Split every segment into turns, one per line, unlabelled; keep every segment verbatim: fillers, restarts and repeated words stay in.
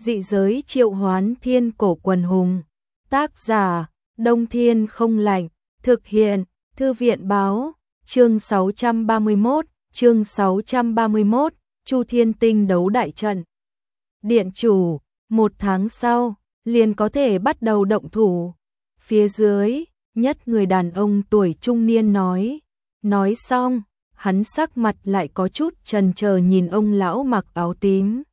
Dị giới triệu hoán thiên cổ quần hùng. Tác giả, Đông Thiên không lạnh. Thực hiện, Thư viện báo. Chương sáu trăm ba mươi mốt, chương sáu trăm ba mươi mốt, Chu Thiên Tinh đấu đại trận. Điện chủ, một tháng sau, liền có thể bắt đầu động thủ. Phía dưới, nhất người đàn ông tuổi trung niên nói. Nói xong, hắn sắc mặt lại có chút chần chờ nhìn ông lão mặc áo tím.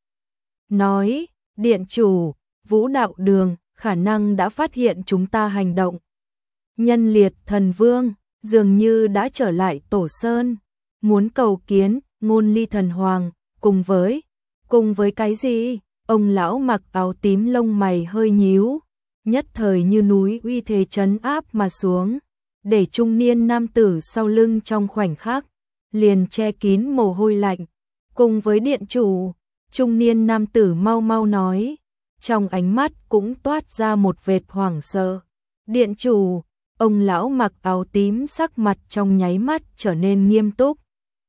Nói, điện chủ, Vũ Đạo Đường, khả năng đã phát hiện chúng ta hành động. Nhân Liệt Thần Vương, dường như đã trở lại Tổ Sơn, muốn cầu kiến Ngôn Ly Thần Hoàng, cùng với, cùng với cái gì? Ông lão mặc áo tím lông mày hơi nhíu, nhất thời như núi uy thế trấn áp mà xuống, để trung niên nam tử sau lưng trong khoảnh khắc, liền che kín mồ hôi lạnh. Cùng với điện chủ, trung niên nam tử mau mau nói, trong ánh mắt cũng toát ra một vệt hoảng sợ. Điện chủ, ông lão mặc áo tím sắc mặt trong nháy mắt trở nên nghiêm túc.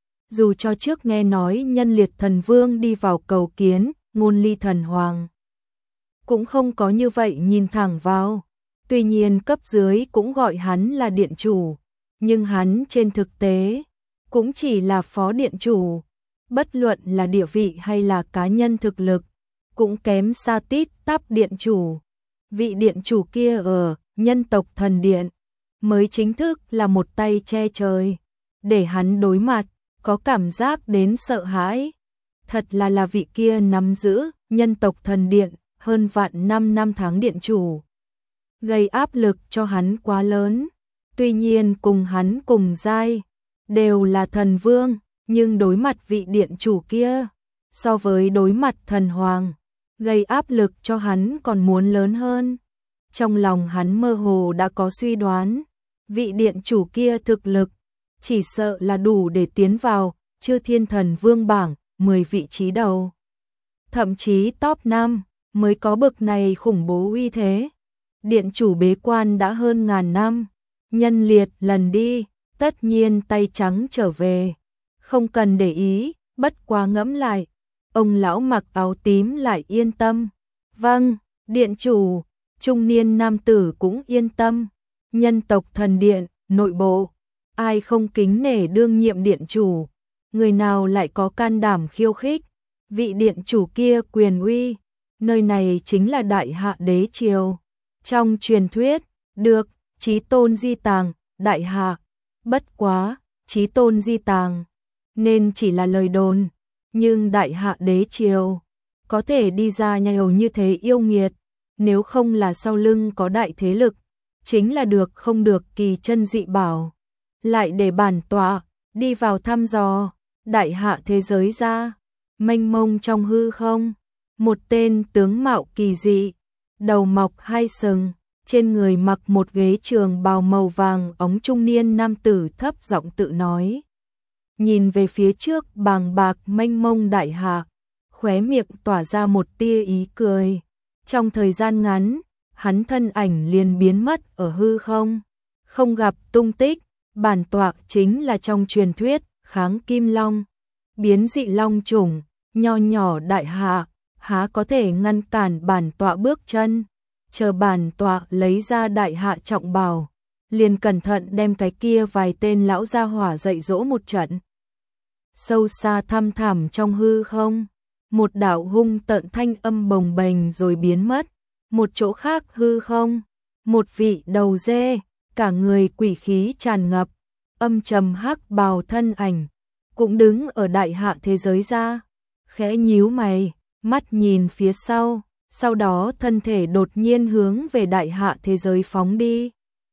Dù cho trước nghe nói Nhân Liệt Thần Vương đi vào cầu kiến Ngôn Ly Thần Hoàng, cũng không có như vậy nhìn thẳng vào. Tuy nhiên cấp dưới cũng gọi hắn là điện chủ, nhưng hắn trên thực tế cũng chỉ là phó điện chủ. Bất luận là địa vị hay là cá nhân thực lực, cũng kém xa tít tắp điện chủ. Vị điện chủ kia ở Nhân tộc Thần Điện mới chính thức là một tay che trời, để hắn đối mặt, có cảm giác đến sợ hãi. Thật là là vị kia nắm giữ Nhân tộc Thần Điện hơn vạn năm năm tháng điện chủ, gây áp lực cho hắn quá lớn. Tuy nhiên cùng hắn cùng giai, đều là thần vương, nhưng đối mặt vị điện chủ kia, so với đối mặt thần hoàng, gây áp lực cho hắn còn muốn lớn hơn. Trong lòng hắn mơ hồ đã có suy đoán, vị điện chủ kia thực lực, chỉ sợ là đủ để tiến vào Chư Thiên Thần Vương bảng mười vị trí đầu. Thậm chí top năm mới có bậc này khủng bố uy thế. Điện chủ bế quan đã hơn ngàn năm, Nhân Liệt lần đi, tất nhiên tay trắng trở về. Không cần để ý, bất quá ngẫm lại, ông lão mặc áo tím lại yên tâm. Vâng, điện chủ, trung niên nam tử cũng yên tâm. Nhân tộc Thần Điện, nội bộ, ai không kính nể đương nhiệm điện chủ, người nào lại có can đảm khiêu khích vị điện chủ kia quyền uy. Nơi này chính là Đại Hạ Đế Triều. Trong truyền thuyết, được Chí Tôn di tàng Đại Hạ. Bất quá, Chí Tôn di tàng nên chỉ là lời đồn, nhưng Đại Hạ Đế Triều có thể đi ra nhiều như thế yêu nghiệt, nếu không là sau lưng có đại thế lực, chính là được không được kỳ chân dị bảo. Lại để bản tọa đi vào thăm dò Đại Hạ thế giới ra. Mênh mông trong hư không, một tên tướng mạo kỳ dị, đầu mọc hai sừng, trên người mặc một ghế trường bào màu vàng óng trung niên nam tử thấp giọng tự nói. Nhìn về phía trước bàng bạc mênh mông Đại Hạ, khóe miệng tỏa ra một tia ý cười. Trong thời gian ngắn, hắn thân ảnh liền biến mất ở hư không, không gặp tung tích. Bản tọa chính là trong truyền thuyết Kháng Kim Long, biến dị long chủng, nho nhỏ Đại Hạ, há có thể ngăn cản bản tọa bước chân. Chờ bản tọa lấy ra Đại Hạ trọng bào, liền cẩn thận đem cái kia vài tên lão gia hỏa dạy dỗ một trận. Sâu xa thăm thẳm trong hư không, một đạo hung tợn thanh âm bồng bềnh rồi biến mất. Một chỗ khác hư không, một vị đầu dê, cả người quỷ khí tràn ngập, âm trầm hắc bào thân ảnh, cũng đứng ở Đại Hạ thế giới ra, khẽ nhíu mày, mắt nhìn phía sau, sau đó thân thể đột nhiên hướng về Đại Hạ thế giới phóng đi.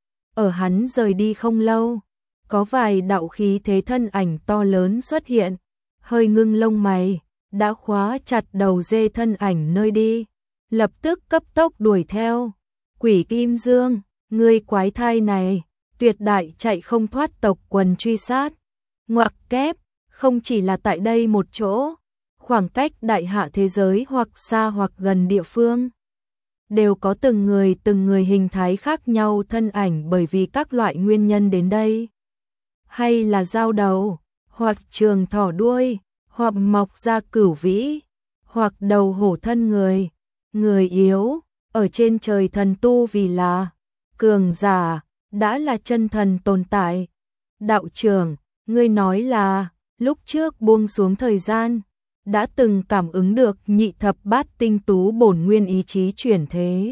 Ở hắn rời đi không lâu, có vài đạo khí thế thân ảnh to lớn xuất hiện, hơi ngưng lông mày, đã khóa chặt đầu dê thân ảnh nơi đi, lập tức cấp tốc đuổi theo. Quỷ Kim Dương, ngươi quái thai này, tuyệt đại chạy không thoát tộc quần truy sát. Ngoặc kép, không chỉ là tại đây một chỗ, khoảng cách Đại Hạ thế giới hoặc xa hoặc gần địa phương, đều có từng người từng người hình thái khác nhau thân ảnh bởi vì các loại nguyên nhân đến đây. Hay là dao đầu, hoặc trường thỏ đuôi, hoặc mọc ra cửu vĩ, hoặc đầu hổ thân người, người yếu, ở trên trời thần tu vì là cường giả, đã là chân thần tồn tại. Đạo trưởng, ngươi nói là, lúc trước buông xuống thời gian, đã từng cảm ứng được nhị thập bát tinh tú bổn nguyên ý chí chuyển thế.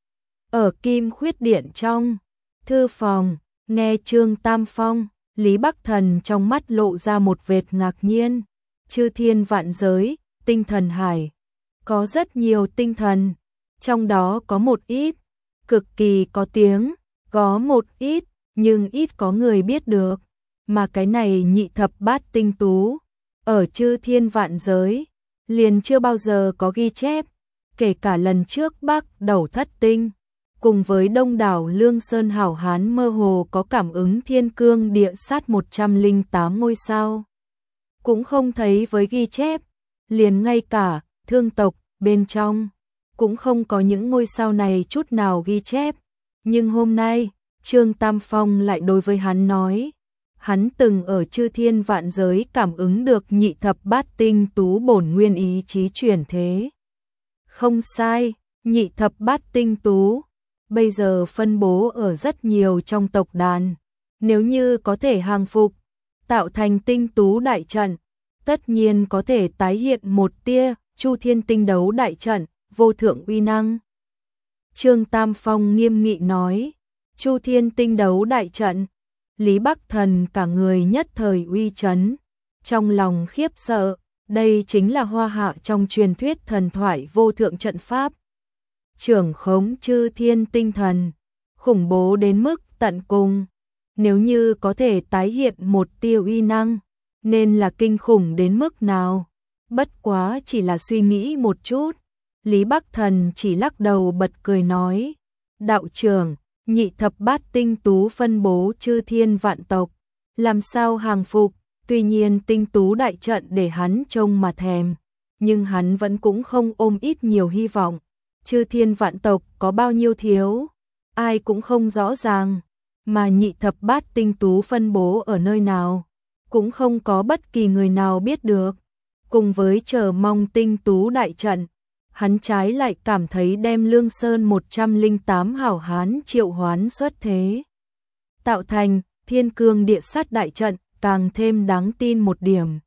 Ở Kim Khuyết Điện trong thư phòng, nghe Trương Tam Phong, Lý Bắc Thần trong mắt lộ ra một vệt ngạc nhiên. Chư thiên vạn giới, tinh thần hải, có rất nhiều tinh thần, trong đó có một ít, cực kỳ có tiếng, có một ít, nhưng ít có người biết được. Mà cái này nhị thập bát tinh tú, ở chư thiên vạn giới, liền chưa bao giờ có ghi chép, kể cả lần trước Bắc Đầu Thất Tinh, cùng với đông đảo Lương Sơn hảo hán mơ hồ có cảm ứng thiên cương địa sát một trăm lẻ tám ngôi sao. Cũng không thấy với ghi chép, liền ngay cả thương tộc bên trong, cũng không có những ngôi sao này chút nào ghi chép. Nhưng hôm nay, Trương Tam Phong lại đối với hắn nói, hắn từng ở chư thiên vạn giới cảm ứng được nhị thập bát tinh tú bổn nguyên ý chí chuyển thế. Không sai, nhị thập bát tinh tú, bây giờ phân bố ở rất nhiều trong tộc đàn. Nếu như có thể hàng phục, tạo thành tinh tú đại trận, tất nhiên có thể tái hiện một tia Chu Thiên tinh đấu đại trận, vô thượng uy năng. Trương Tam Phong nghiêm nghị nói, Chu Thiên tinh đấu đại trận. Lý Bắc Thần cả người nhất thời uy chấn, trong lòng khiếp sợ, đây chính là hoa hạ trong truyền thuyết thần thoại vô thượng trận pháp. Trưởng khống chư thiên tinh thần, khủng bố đến mức tận cùng, nếu như có thể tái hiện một tia uy năng, nên là kinh khủng đến mức nào. Bất quá chỉ là suy nghĩ một chút, Lý Bắc Thần chỉ lắc đầu bật cười nói, đạo trưởng, nhị thập bát tinh tú phân bố chư thiên vạn tộc, làm sao hàng phục, tuy nhiên tinh tú đại trận để hắn trông mà thèm, nhưng hắn vẫn cũng không ôm ít nhiều hy vọng. Chư thiên vạn tộc có bao nhiêu thiếu, ai cũng không rõ ràng, mà nhị thập bát tinh tú phân bố ở nơi nào, cũng không có bất kỳ người nào biết được. Cùng với chờ mong tinh tú đại trận, hắn trái lại cảm thấy đem Lương Sơn một trăm lẻ tám hảo hán triệu hoán xuất thế, tạo thành thiên cương địa sát đại trận, càng thêm đáng tin một điểm.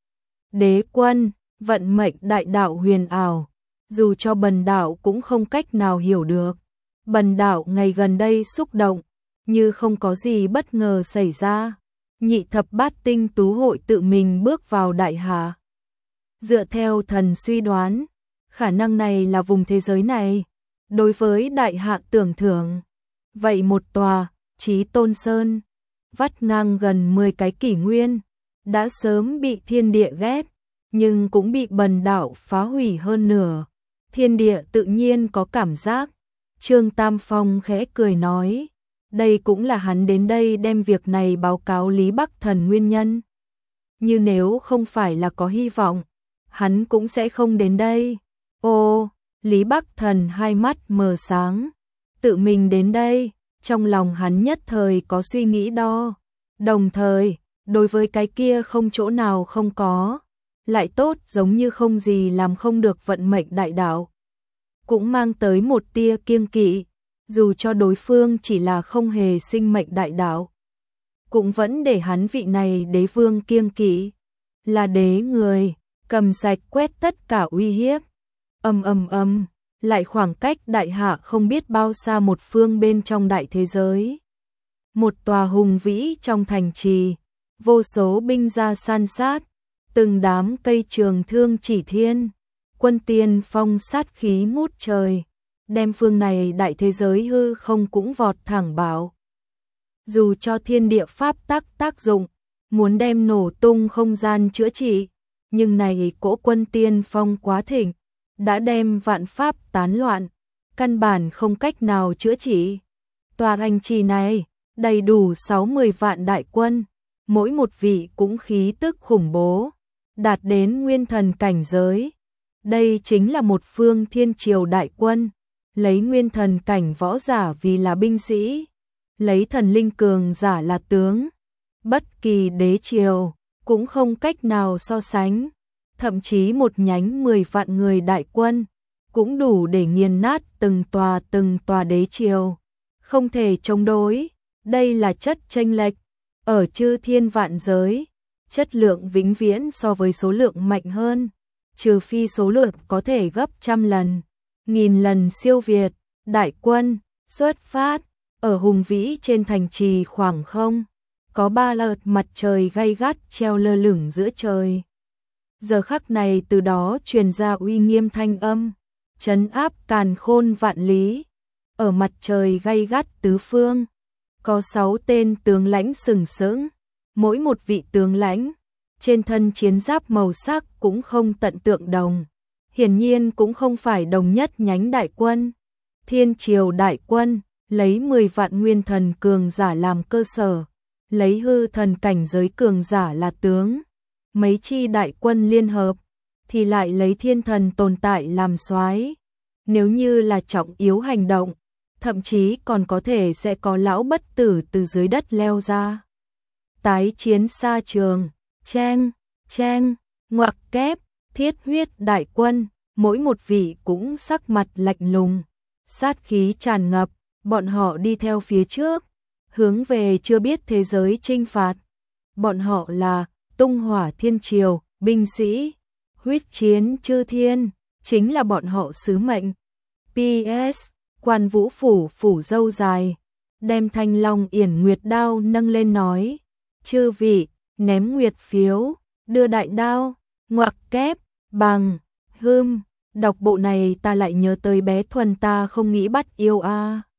Đế quân, vận mệnh đại đạo huyền ảo, dù cho bần đạo cũng không cách nào hiểu được. Bần đạo ngày gần đây xúc động, như không có gì bất ngờ xảy ra, nhị thập bát tinh tú hội tự mình bước vào đại hạ. Dựa theo thần suy đoán, khả năng này là vùng thế giới này, đối với đại hạ tưởng thưởng. Vậy một tòa, Chí Tôn Sơn, vắt ngang gần mười cái kỷ nguyên, đã sớm bị thiên địa ghét, nhưng cũng bị bần đạo phá hủy hơn nửa. Thiên địa tự nhiên có cảm giác. Trương Tam Phong khẽ cười nói, đây cũng là hắn đến đây đem việc này báo cáo Lý Bắc Thần nguyên nhân. Như nếu không phải là có hy vọng, hắn cũng sẽ không đến đây. Ô, Lý Bắc Thần hai mắt mờ sáng, tự mình đến đây, trong lòng hắn nhất thời có suy nghĩ đo. Đồng thời, đối với cái kia không chỗ nào không có, lại tốt giống như không gì làm không được vận mệnh đại đạo, cũng mang tới một tia kiêng kỵ, dù cho đối phương chỉ là không hề sinh mệnh đại đạo, cũng vẫn để hắn vị này đế vương kiêng kỵ, là đế người, cầm sạch quét tất cả uy hiếp. Âm âm âm, lại khoảng cách đại hạ không biết bao xa một phương bên trong đại thế giới. Một tòa hùng vĩ trong thành trì, vô số binh gia san sát, từng đám cây trường thương chỉ thiên, quân tiên phong sát khí ngút trời, đem phương này đại thế giới hư không cũng vọt thẳng bảo. Dù cho thiên địa pháp tác tác dụng, muốn đem nổ tung không gian chữa trị, nhưng này cỗ quân tiên phong quá thịnh, đã đem vạn pháp tán loạn, căn bản không cách nào chữa trị. Tòa thành trì này, đầy đủ sáu mươi vạn đại quân, mỗi một vị cũng khí tức khủng bố, đạt đến nguyên thần cảnh giới. Đây chính là một phương thiên triều đại quân, lấy nguyên thần cảnh võ giả vì là binh sĩ, lấy thần linh cường giả là tướng. Bất kỳ đế triều cũng không cách nào so sánh, thậm chí một nhánh mười vạn người đại quân cũng đủ để nghiền nát từng tòa từng tòa đế triều. Không thể chống đối, đây là chất chênh lệch. Ở chư thiên vạn giới, chất lượng vĩnh viễn so với số lượng mạnh hơn, trừ phi số lượng có thể gấp trăm lần, nghìn lần siêu việt. Đại quân xuất phát, ở hùng vĩ trên thành trì khoảng không, có ba lợt mặt trời gay gắt treo lơ lửng giữa trời. Giờ khắc này từ đó truyền ra uy nghiêm thanh âm, trấn áp càn khôn vạn lý. Ở mặt trời gay gắt tứ phương, có sáu tên tướng lãnh sừng sững, mỗi một vị tướng lãnh trên thân chiến giáp màu sắc cũng không tận tượng đồng, hiển nhiên cũng không phải đồng nhất nhánh đại quân. Thiên triều đại quân lấy mười vạn nguyên thần cường giả làm cơ sở, lấy hư thần cảnh giới cường giả là tướng. Mấy chi đại quân liên hợp thì lại lấy thiên thần tồn tại làm soái. Nếu như là trọng yếu hành động, thậm chí còn có thể sẽ có lão bất tử từ dưới đất leo ra. Tái chiến xa trường, chen, chen, ngoặc kép, thiết huyết đại quân, mỗi một vị cũng sắc mặt lạnh lùng, sát khí tràn ngập, bọn họ đi theo phía trước, hướng về chưa biết thế giới chinh phạt. Bọn họ là Tung Hỏa Thiên Triều, binh sĩ, huyết chiến chư thiên, chính là bọn họ sứ mệnh. pê ét. Quan Vũ Phủ phủ dâu dài, đem thanh long yển nguyệt đao nâng lên nói, chư vị, ném nguyệt phiếu, đưa đại đao, ngoặc kép, bằng, hươm, đọc bộ này ta lại nhớ tới bé Thuần ta không nghĩ bắt yêu a.